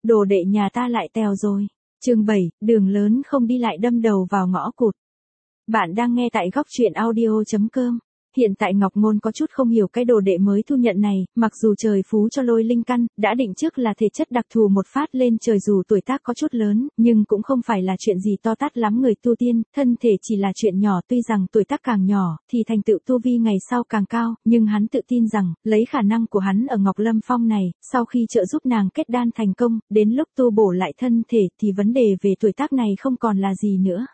Đồ đệ nhà ta lại tèo rồi. Chương 7, đường lớn không đi lại đâm đầu vào ngõ cụt. Bạn đang nghe tại góc truyện audio.com. Hiện tại Ngọc Ngôn có chút không hiểu cái đồ đệ mới thu nhận này, mặc dù trời phú cho lôi linh căn, đã định trước là thể chất đặc thù một phát lên trời dù tuổi tác có chút lớn, nhưng cũng không phải là chuyện gì to tát lắm người tu tiên, thân thể chỉ là chuyện nhỏ tuy rằng tuổi tác càng nhỏ, thì thành tựu tu vi ngày sau càng cao, nhưng hắn tự tin rằng, lấy khả năng của hắn ở Ngọc Lâm Phong này, sau khi trợ giúp nàng kết đan thành công, đến lúc tu bổ lại thân thể thì vấn đề về tuổi tác này không còn là gì nữa.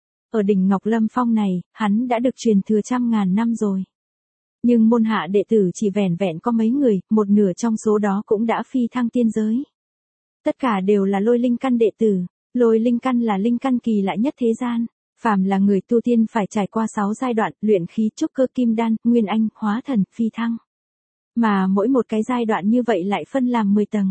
Ở đỉnh Ngọc Lâm Phong này, hắn đã được truyền thừa trăm ngàn năm rồi. Nhưng môn hạ đệ tử chỉ vẻn vẹn có mấy người, một nửa trong số đó cũng đã phi thăng tiên giới. Tất cả đều là lôi linh căn đệ tử. Lôi linh căn là linh căn kỳ lạ nhất thế gian. Phàm là người tu tiên phải trải qua 6 giai đoạn, luyện khí trúc cơ kim đan, nguyên anh, hóa thần, phi thăng. Mà mỗi một cái giai đoạn như vậy lại phân làm 10 tầng.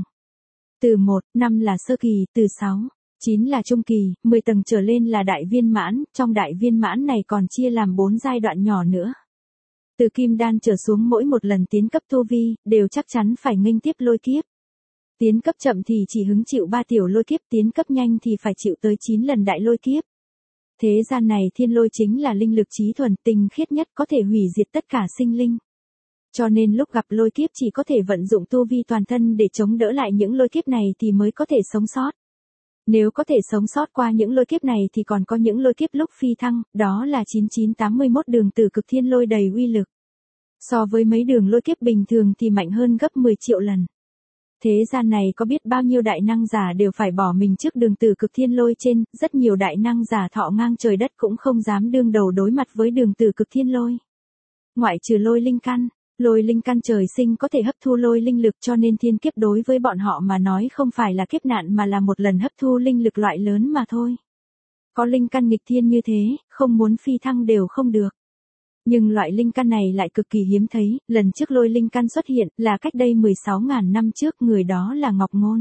Từ 1, 5 là sơ kỳ, từ 6. 9 là trung kỳ, 10 tầng trở lên là đại viên mãn, trong đại viên mãn này còn chia làm 4 giai đoạn nhỏ nữa. Từ kim đan trở xuống mỗi một lần tiến cấp tu vi, đều chắc chắn phải nghênh tiếp lôi kiếp. Tiến cấp chậm thì chỉ hứng chịu 3 tiểu lôi kiếp, tiến cấp nhanh thì phải chịu tới 9 lần đại lôi kiếp. Thế gian này thiên lôi chính là linh lực trí thuần tinh khiết nhất có thể hủy diệt tất cả sinh linh. Cho nên lúc gặp lôi kiếp chỉ có thể vận dụng tu vi toàn thân để chống đỡ lại những lôi kiếp này thì mới có thể sống sót. Nếu có thể sống sót qua những lôi kiếp này thì còn có những lôi kiếp lúc phi thăng, đó là 9981 đường tử cực thiên lôi đầy uy lực. So với mấy đường lôi kiếp bình thường thì mạnh hơn gấp 10 triệu lần. Thế gian này có biết bao nhiêu đại năng giả đều phải bỏ mình trước đường tử cực thiên lôi trên, rất nhiều đại năng giả thọ ngang trời đất cũng không dám đương đầu đối mặt với đường tử cực thiên lôi. Ngoại trừ lôi linh căn. Lôi linh căn trời sinh có thể hấp thu lôi linh lực cho nên thiên kiếp đối với bọn họ mà nói không phải là kiếp nạn mà là một lần hấp thu linh lực loại lớn mà thôi. Có linh căn nghịch thiên như thế, không muốn phi thăng đều không được. Nhưng loại linh căn này lại cực kỳ hiếm thấy, lần trước lôi linh căn xuất hiện là cách đây 16.000 năm trước, người đó là Ngọc Ngôn.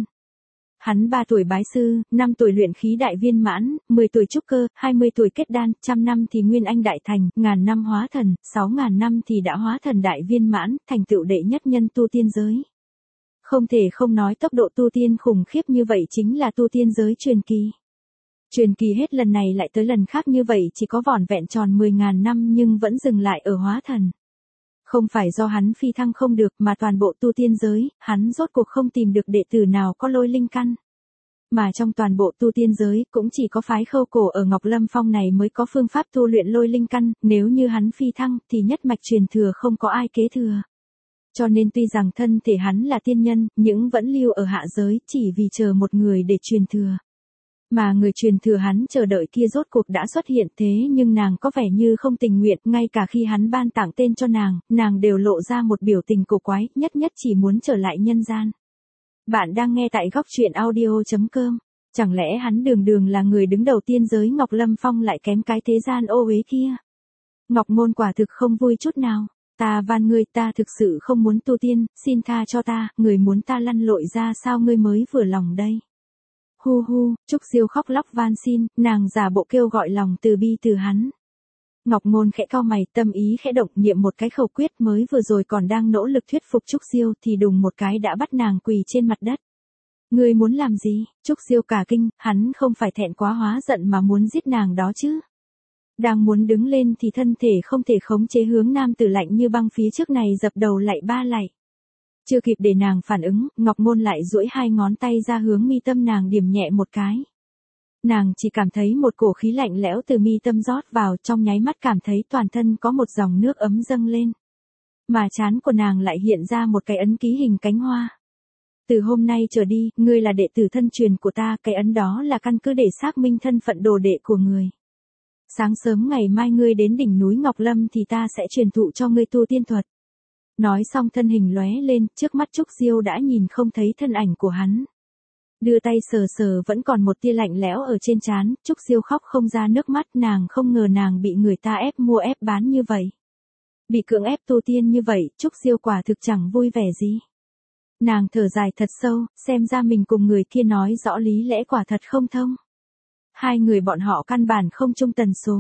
Hắn 3 tuổi bái sư, 5 tuổi luyện khí đại viên mãn, 10 tuổi trúc cơ, 20 tuổi kết đan, 100 năm thì nguyên anh đại thành, 1000 năm hóa thần, 6000 năm thì đã hóa thần đại viên mãn, thành tựu đệ nhất nhân tu tiên giới. Không thể không nói tốc độ tu tiên khủng khiếp như vậy chính là tu tiên giới truyền kỳ. Truyền kỳ hết lần này lại tới lần khác như vậy chỉ có vỏn vẹn tròn 10.000 năm nhưng vẫn dừng lại ở hóa thần. Không phải do hắn phi thăng không được mà toàn bộ tu tiên giới, hắn rốt cuộc không tìm được đệ tử nào có lôi linh căn. Mà trong toàn bộ tu tiên giới cũng chỉ có phái Khâu Cổ ở Ngọc Lâm Phong này mới có phương pháp tu luyện lôi linh căn, nếu như hắn phi thăng thì nhất mạch truyền thừa không có ai kế thừa. Cho nên tuy rằng thân thể hắn là tiên nhân, nhưng vẫn lưu ở hạ giới chỉ vì chờ một người để truyền thừa. Mà người truyền thừa hắn chờ đợi kia rốt cuộc đã xuất hiện thế nhưng nàng có vẻ như không tình nguyện, ngay cả khi hắn ban tặng tên cho nàng đều lộ ra một biểu tình cổ quái, nhất chỉ muốn trở lại nhân gian. Bạn đang nghe tại góc truyện audio.com. Chẳng lẽ hắn đường là người đứng đầu tiên giới Ngọc Lâm Phong lại kém cái thế gian ô uế kia? Ngọc Ngôn quả thực không vui chút nào. Ta van ngươi, ta thực sự không muốn tu tiên, xin tha cho ta, người muốn ta lăn lội ra sao ngươi mới vừa lòng đây? Hu hu, Trúc Diêu khóc lóc van xin, nàng giả bộ kêu gọi lòng từ bi từ hắn. Ngọc Ngôn khẽ cau mày, tâm ý khẽ động, niệm một cái khẩu quyết, mới vừa rồi còn đang nỗ lực thuyết phục Trúc Diêu thì đùng một cái đã bắt nàng quỳ trên mặt đất. Ngươi muốn làm gì? Trúc Diêu cả kinh, hắn không phải thẹn quá hóa giận mà muốn giết nàng đó chứ? Đang muốn đứng lên thì thân thể không thể khống chế hướng nam tử lạnh như băng phía trước này dập đầu lạy 3 lạy. Chưa kịp để nàng phản ứng, Ngọc Ngôn lại duỗi 2 ngón tay ra hướng mi tâm nàng điểm nhẹ một cái. Nàng chỉ cảm thấy một cổ khí lạnh lẽo từ mi tâm rót vào, trong nháy mắt cảm thấy toàn thân có một dòng nước ấm dâng lên. Mà trán của nàng lại hiện ra một cái ấn ký hình cánh hoa. Từ hôm nay trở đi, ngươi là đệ tử thân truyền của ta, cái ấn đó là căn cứ để xác minh thân phận đồ đệ của người. Sáng sớm ngày mai ngươi đến đỉnh núi Ngọc Lâm thì ta sẽ truyền thụ cho ngươi tu tiên thuật. Nói xong thân hình lóe lên, trước mắt Trúc Diêu đã nhìn không thấy thân ảnh của hắn. Đưa tay sờ vẫn còn một tia lạnh lẽo ở trên trán, Trúc Diêu khóc không ra nước mắt, nàng không ngờ nàng bị người ta ép mua ép bán như vậy. Bị cưỡng ép tu tiên như vậy, Trúc Diêu quả thực chẳng vui vẻ gì. Nàng thở dài thật sâu, xem ra mình cùng người kia nói rõ lý lẽ quả thật không thông. Hai người bọn họ căn bản không chung tần số.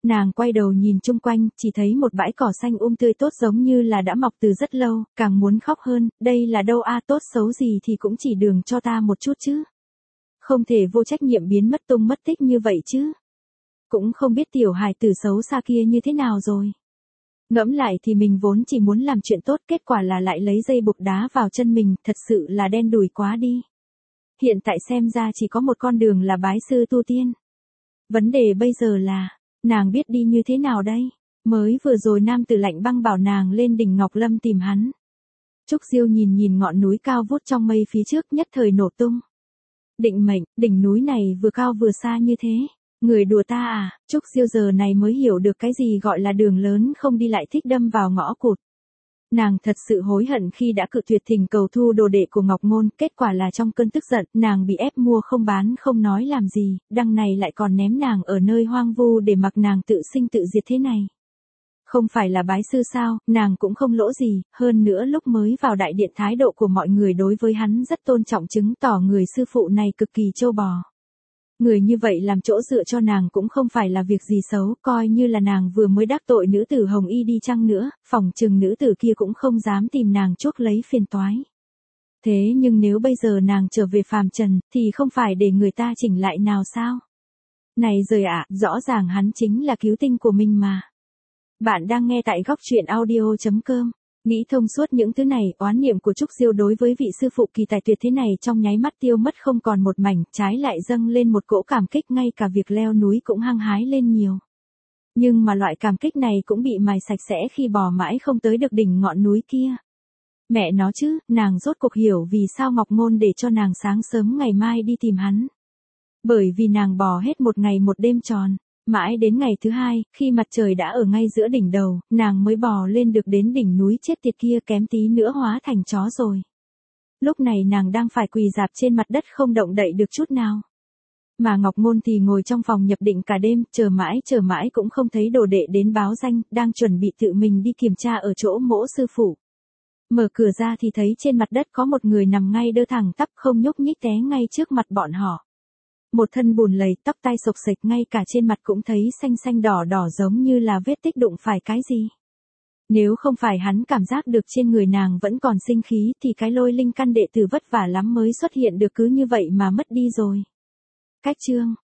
Nàng quay đầu nhìn chung quanh, chỉ thấy một bãi cỏ xanh tươi tốt giống như là đã mọc từ rất lâu, càng muốn khóc hơn, đây là đâu a, tốt xấu gì thì cũng chỉ đường cho ta một chút chứ. Không thể vô trách nhiệm biến mất tung mất tích như vậy chứ. Cũng không biết tiểu hài tử xấu xa kia như thế nào rồi. Ngẫm lại thì mình vốn chỉ muốn làm chuyện tốt, kết quả là lại lấy dây buộc đá vào chân mình, thật sự là đen đủi quá đi. Hiện tại xem ra chỉ có một con đường là bái sư tu tiên. Vấn đề bây giờ là, nàng biết đi như thế nào đây? Mới vừa rồi nam tử lạnh băng bảo nàng lên đỉnh Ngọc Lâm tìm hắn. Trúc Diêu nhìn nhìn ngọn núi cao vút trong mây phía trước, nhất thời nổ tung. Định mệnh, đỉnh núi này vừa cao vừa xa như thế. Người đùa ta à? Trúc Diêu giờ này mới hiểu được cái gì gọi là đường lớn không đi lại thích đâm vào ngõ cụt. Nàng thật sự hối hận khi đã cự tuyệt thỉnh cầu thu đồ đệ của Ngọc Ngôn, kết quả là trong cơn tức giận, nàng bị ép mua không bán không nói làm gì, đằng này lại còn ném nàng ở nơi hoang vu để mặc nàng tự sinh tự diệt thế này. Không phải là bái sư sao, nàng cũng không lỗ gì, hơn nữa lúc mới vào đại điện thái độ của mọi người đối với hắn rất tôn trọng, chứng tỏ người sư phụ này cực kỳ trâu bò. Người như vậy làm chỗ dựa cho nàng cũng không phải là việc gì xấu, coi như là nàng vừa mới đắc tội nữ tử Hồng Y đi chăng nữa, phỏng chừng nữ tử kia cũng không dám tìm nàng chuốc lấy phiền toái. Thế nhưng nếu bây giờ nàng trở về phàm trần, thì không phải để người ta chỉnh lại nào sao? Này rời ạ, rõ ràng hắn chính là cứu tinh của mình mà. Bạn đang nghe tại góc truyện audio.com. Nghĩ thông suốt những thứ này, oán niệm của Trúc Diêu đối với vị sư phụ kỳ tài tuyệt thế này trong nháy mắt tiêu mất không còn một mảnh, trái lại dâng lên một cỗ cảm kích, ngay cả việc leo núi cũng hăng hái lên nhiều. Nhưng mà loại cảm kích này cũng bị mài sạch sẽ khi bò mãi không tới được đỉnh ngọn núi kia. Mẹ nó chứ, nàng rốt cuộc hiểu vì sao Ngọc Ngôn để cho nàng sáng sớm ngày mai đi tìm hắn. Bởi vì nàng bò hết một ngày một đêm tròn. Mãi đến ngày thứ hai, khi mặt trời đã ở ngay giữa đỉnh đầu, nàng mới bò lên được đến đỉnh núi chết tiệt kia, kém tí nữa hóa thành chó rồi. Lúc này nàng đang phải quỳ rạp trên mặt đất không động đậy được chút nào. Mà Ngọc Ngôn thì ngồi trong phòng nhập định cả đêm, chờ mãi cũng không thấy đồ đệ đến báo danh, đang chuẩn bị tự mình đi kiểm tra ở chỗ mỗ sư phụ. Mở cửa ra thì thấy trên mặt đất có một người nằm ngay đơ thẳng tắp không nhúc nhích té ngay trước mặt bọn họ. Một thân bùn lầy, tóc tai xộc xệch, ngay cả trên mặt cũng thấy xanh xanh đỏ đỏ giống như là vết tích đụng phải cái gì. Nếu không phải hắn cảm giác được trên người nàng vẫn còn sinh khí thì cái Lôi Linh căn đệ tử vất vả lắm mới xuất hiện được cứ như vậy mà mất đi rồi. Cách chương